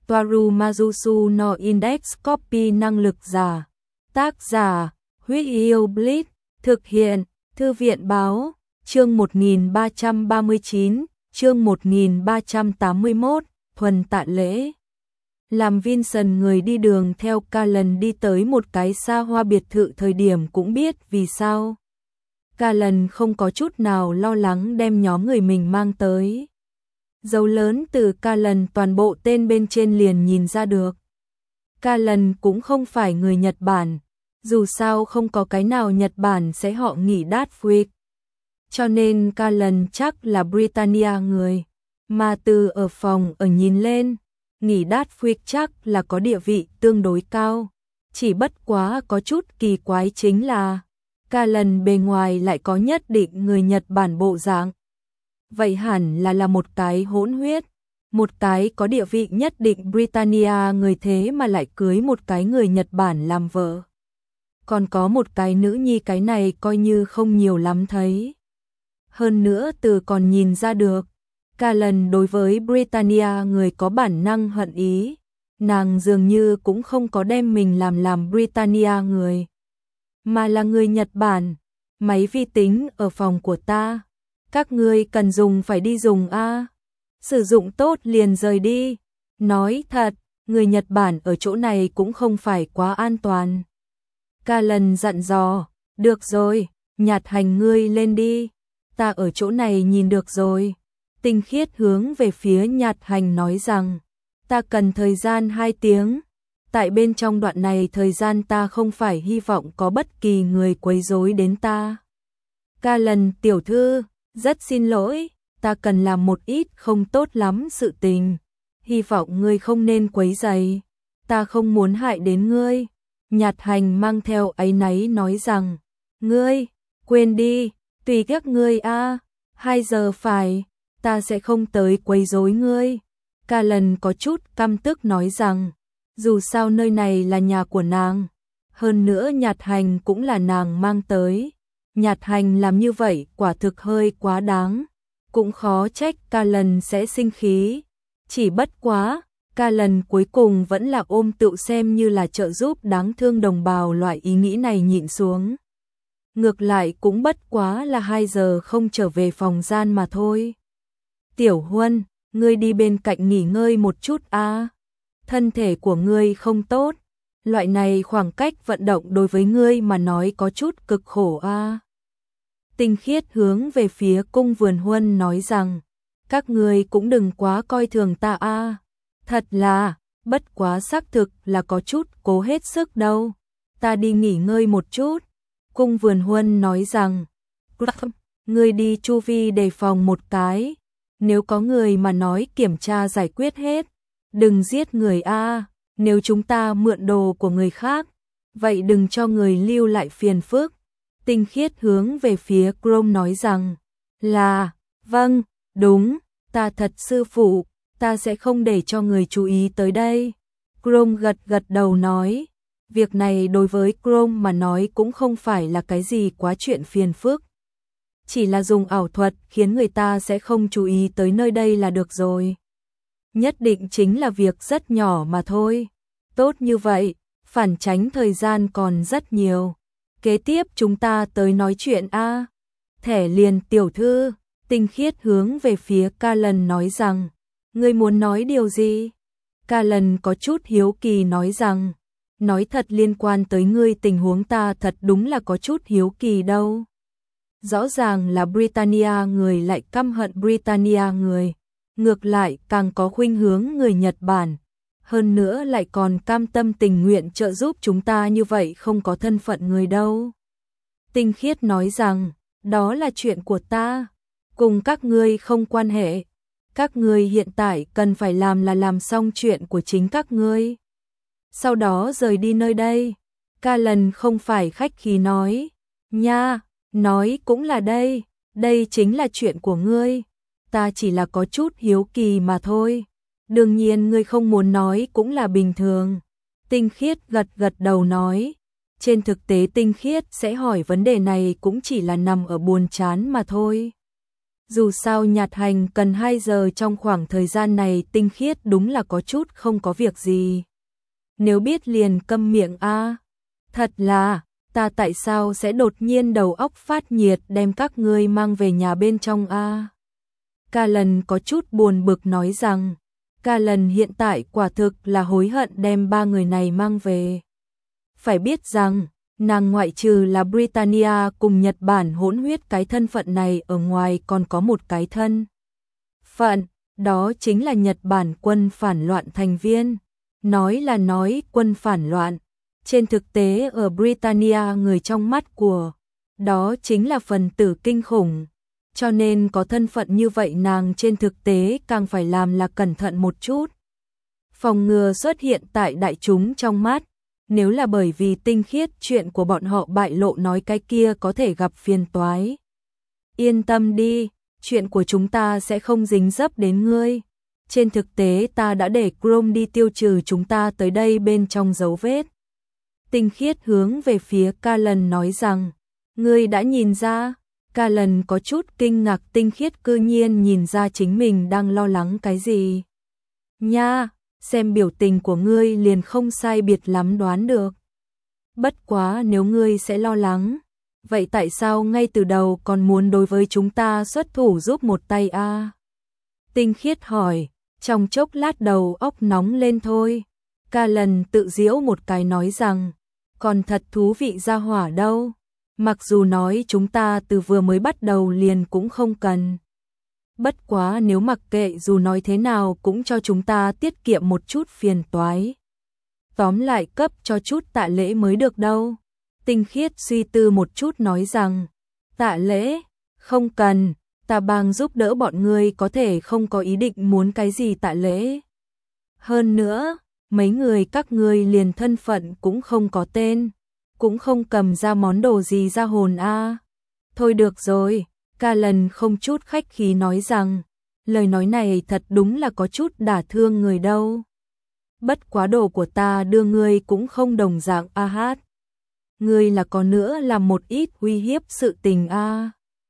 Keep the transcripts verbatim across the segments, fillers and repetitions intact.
Toaru Majusu no Index Copy năng lực giả. Tác giả, Huyết Yêu Blitz, thực hiện, Thư viện Báo, chương một nghìn ba trăm ba mươi chín, chương một nghìn ba trăm tám mươi mốt, thuần tạ lễ. Làm Vincent người đi đường theo Callan đi tới một cái xa hoa biệt thự thời điểm cũng biết vì sao. Callan không có chút nào lo lắng đem nhóm người mình mang tới. Dấu lớn từ Callan toàn bộ tên bên trên liền nhìn ra được. Callan cũng không phải người Nhật Bản, dù sao không có cái nào Nhật Bản sẽ họ nghỉ Datwick. Cho nên Callan chắc là Britannia người, mà từ ở phòng ở nhìn lên, nghỉ Datwick chắc là có địa vị tương đối cao. Chỉ bất quá có chút kỳ quái chính là Callan bề ngoài lại có nhất định người Nhật Bản bộ dạng. Vậy hẳn là là một cái hỗn huyết, một cái có địa vị nhất định Britannia người thế mà lại cưới một cái người Nhật Bản làm vợ. Còn có một cái nữ nhi, cái này coi như không nhiều lắm thấy. Hơn nữa từ còn nhìn ra được, Callan đối với Britannia người có bản năng hận ý, nàng dường như cũng không có đem mình làm làm Britannia người, mà là người Nhật Bản. Máy vi tính ở phòng của ta, các ngươi cần dùng phải đi dùng a, sử dụng tốt liền rời đi. Nói thật, người Nhật Bản ở chỗ này cũng không phải quá an toàn. Callan dặn dò, được rồi, Nhạt Hành ngươi lên đi, ta ở chỗ này nhìn được rồi. Tinh Khiết hướng về phía Nhạt Hành nói rằng, ta cần thời gian hai tiếng. Tại bên trong đoạn này thời gian ta không phải hy vọng có bất kỳ người quấy rối đến ta. Callan tiểu thư, rất xin lỗi, ta cần làm một ít không tốt lắm sự tình. Hy vọng ngươi không nên quấy rầy, ta không muốn hại đến ngươi. Nhạt Hành mang theo áy náy nói rằng, ngươi, quên đi, tùy các ngươi a, hai giờ phải, ta sẽ không tới quấy rối ngươi. Callan có chút căm tức nói rằng, dù sao nơi này là nhà của nàng, hơn nữa Nhạt Hành cũng là nàng mang tới. Nhạt Hành làm như vậy quả thực hơi quá đáng, cũng khó trách Callan sẽ sinh khí. Chỉ bất quá, Callan cuối cùng vẫn là ôm tự xem như là trợ giúp đáng thương đồng bào loại ý nghĩ này nhịn xuống. Ngược lại cũng bất quá là hai giờ không trở về phòng gian mà thôi. Tiểu Huân, ngươi đi bên cạnh nghỉ ngơi một chút a, thân thể của ngươi không tốt, loại này khoảng cách vận động đối với ngươi mà nói có chút cực khổ a. Tinh Khiết hướng về phía Cung Vườn Huân nói rằng, các ngươi cũng đừng quá coi thường ta a, thật là, bất quá xác thực là có chút cố hết sức đâu, ta đi nghỉ ngơi một chút. Cung Vườn Huân nói rằng, ngươi đi chu vi đề phòng một cái, nếu có người mà nói kiểm tra giải quyết hết, đừng giết người a, nếu chúng ta mượn đồ của người khác, vậy đừng cho người lưu lại phiền phức. Tinh Khiết hướng về phía Chrome nói rằng, là, vâng, đúng, ta thật sư phụ, ta sẽ không để cho người chú ý tới đây. Chrome gật gật đầu nói, việc này đối với Chrome mà nói cũng không phải là cái gì quá chuyện phiền phức. Chỉ là dùng ảo thuật khiến người ta sẽ không chú ý tới nơi đây là được rồi. Nhất định chính là việc rất nhỏ mà thôi. Tốt như vậy, phản tránh thời gian còn rất nhiều. Kế tiếp chúng ta tới nói chuyện a. Thẻ liền tiểu thư, Tinh Khiết hướng về phía Callan nói rằng, ngươi muốn nói điều gì? Callan có chút hiếu kỳ nói rằng, nói thật liên quan tới ngươi tình huống ta thật đúng là có chút hiếu kỳ đâu. Rõ ràng là Britannia người lại căm hận Britannia người, ngược lại càng có khuynh hướng người Nhật Bản, hơn nữa lại còn cam tâm tình nguyện trợ giúp chúng ta như vậy không có thân phận người đâu. Tinh Khiết nói rằng, đó là chuyện của ta, cùng các ngươi không quan hệ, các ngươi hiện tại cần phải làm là làm xong chuyện của chính các ngươi. Sau đó rời đi nơi đây. Callan không phải khách khí nói, nha, nói cũng là đây, đây chính là chuyện của ngươi, ta chỉ là có chút hiếu kỳ mà thôi. Đương nhiên ngươi không muốn nói cũng là bình thường. Tinh Khiết gật gật đầu nói, trên thực tế Tinh Khiết sẽ hỏi vấn đề này cũng chỉ là nằm ở buồn chán mà thôi. Dù sao Nhạt Hành cần hai giờ trong khoảng thời gian này Tinh Khiết đúng là có chút không có việc gì. Nếu biết liền câm miệng a. Thật là, ta tại sao sẽ đột nhiên đầu óc phát nhiệt đem các ngươi mang về nhà bên trong a. Ca Lần có chút buồn bực nói rằng, Ca Lần hiện tại quả thực là hối hận đem ba người này mang về. Phải biết rằng, nàng ngoại trừ là Britannia cùng Nhật Bản hỗn huyết cái thân phận này ở ngoài còn có một cái thân phận, đó chính là Nhật Bản quân phản loạn thành viên. Nói là nói quân phản loạn, trên thực tế ở Britannia người trong mắt của đó chính là phần tử kinh khủng. Cho nên có thân phận như vậy nàng trên thực tế càng phải làm là cẩn thận một chút. Phòng ngừa xuất hiện tại đại chúng trong mắt. Nếu là bởi vì Tinh Khiết chuyện của bọn họ bại lộ nói cái kia có thể gặp phiền toái. Yên tâm đi, chuyện của chúng ta sẽ không dính dấp đến ngươi. Trên thực tế ta đã để Chrome đi tiêu trừ chúng ta tới đây bên trong dấu vết. Tinh Khiết hướng về phía Ca Lần nói rằng, ngươi đã nhìn ra. Ca Lần có chút kinh ngạc Tinh Khiết cư nhiên nhìn ra chính mình đang lo lắng cái gì. Nha, xem biểu tình của ngươi liền không sai biệt lắm đoán được. Bất quá nếu ngươi sẽ lo lắng, vậy tại sao ngay từ đầu còn muốn đối với chúng ta xuất thủ giúp một tay a? À? Tinh Khiết hỏi, trong chốc lát đầu óc nóng lên thôi. Ca Lần tự giễu một cái nói rằng, còn thật thú vị ra hỏa đâu. Mặc dù nói chúng ta từ vừa mới bắt đầu liền cũng không cần. Bất quá nếu mặc kệ dù nói thế nào cũng cho chúng ta tiết kiệm một chút phiền toái. Tóm lại cấp cho chút tạ lễ mới được đâu. Tinh Khiết suy tư một chút nói rằng, tạ lễ, không cần, ta bang giúp đỡ bọn ngươi có thể không có ý định muốn cái gì tạ lễ. Hơn nữa, mấy người các ngươi liền thân phận cũng không có tên, cũng không cầm ra món đồ gì ra hồn a. À. Thôi được rồi. Ca Lần không chút khách khí nói rằng, lời nói này thật đúng là có chút đả thương người đâu. Bất quá đồ của ta đưa ngươi cũng không đồng dạng a hát. Ngươi là có nữa là một ít uy hiếp sự tình a. À.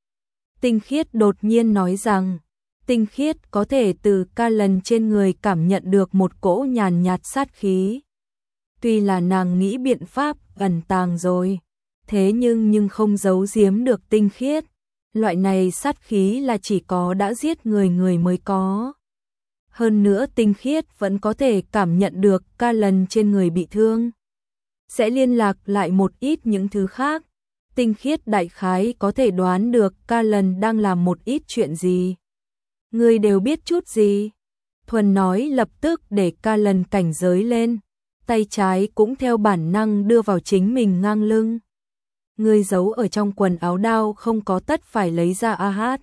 Tinh Khiết đột nhiên nói rằng, Tinh Khiết có thể từ Ca Lần trên người cảm nhận được một cỗ nhàn nhạt sát khí. Tuy là nàng nghĩ biện pháp ẩn tàng rồi, thế nhưng nhưng không giấu giếm được Tinh Khiết. Loại này sát khí là chỉ có đã giết người người mới có. Hơn nữa Tinh Khiết vẫn có thể cảm nhận được Ca Lần trên người bị thương. Sẽ liên lạc lại một ít những thứ khác. Tinh Khiết đại khái có thể đoán được Ca Lần đang làm một ít chuyện gì. Người đều biết chút gì. Thuần nói lập tức để Ca Lần cảnh giới lên. Tay trái cũng theo bản năng đưa vào chính mình ngang lưng. Ngươi giấu ở trong quần áo đao không có tất phải lấy ra a hát.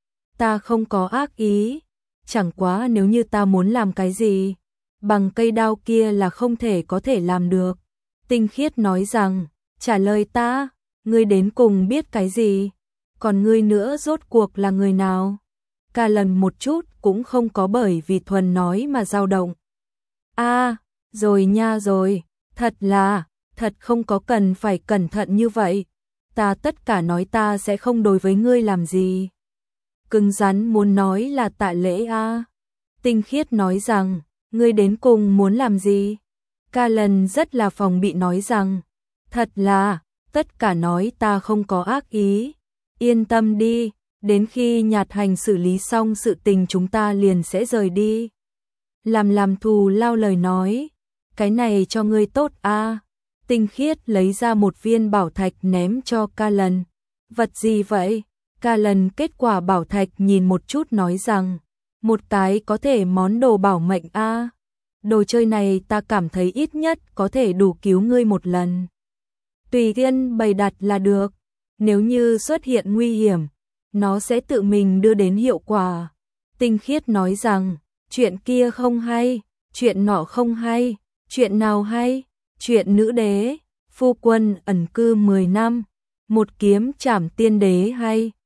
Ta không có ác ý, chẳng quá nếu như ta muốn làm cái gì, bằng cây đao kia là không thể có thể làm được. Tinh Khiết nói rằng, trả lời ta, ngươi đến cùng biết cái gì, còn ngươi nữa rốt cuộc là người nào? Ca Lần một chút cũng không có bởi vì Thuần nói mà dao động. A, à, rồi nha rồi, thật là... Thật không có cần phải cẩn thận như vậy. Ta tất cả nói ta sẽ không đối với ngươi làm gì. Cứng rắn muốn nói là tạ lễ a. À. Tinh Khiết nói rằng, ngươi đến cùng muốn làm gì? Ca Lần rất là phòng bị nói rằng, thật là, tất cả nói ta không có ác ý. Yên tâm đi, đến khi Nhạt Hành xử lý xong sự tình chúng ta liền sẽ rời đi. Làm làm thù lao lời nói, cái này cho ngươi tốt a. À. Tinh Khiết lấy ra một viên bảo thạch ném cho Ca Lần. Vật gì vậy? Ca Lần kết quả bảo thạch nhìn một chút nói rằng, một cái có thể món đồ bảo mệnh a. À. Đồ chơi này ta cảm thấy ít nhất có thể đủ cứu ngươi một lần. Tùy tiên bày đặt là được. Nếu như xuất hiện nguy hiểm, nó sẽ tự mình đưa đến hiệu quả. Tinh Khiết nói rằng, chuyện kia không hay, chuyện nọ không hay, chuyện nào hay? Chuyện nữ đế, phu quân ẩn cư mười năm, một kiếm trảm tiên đế hay,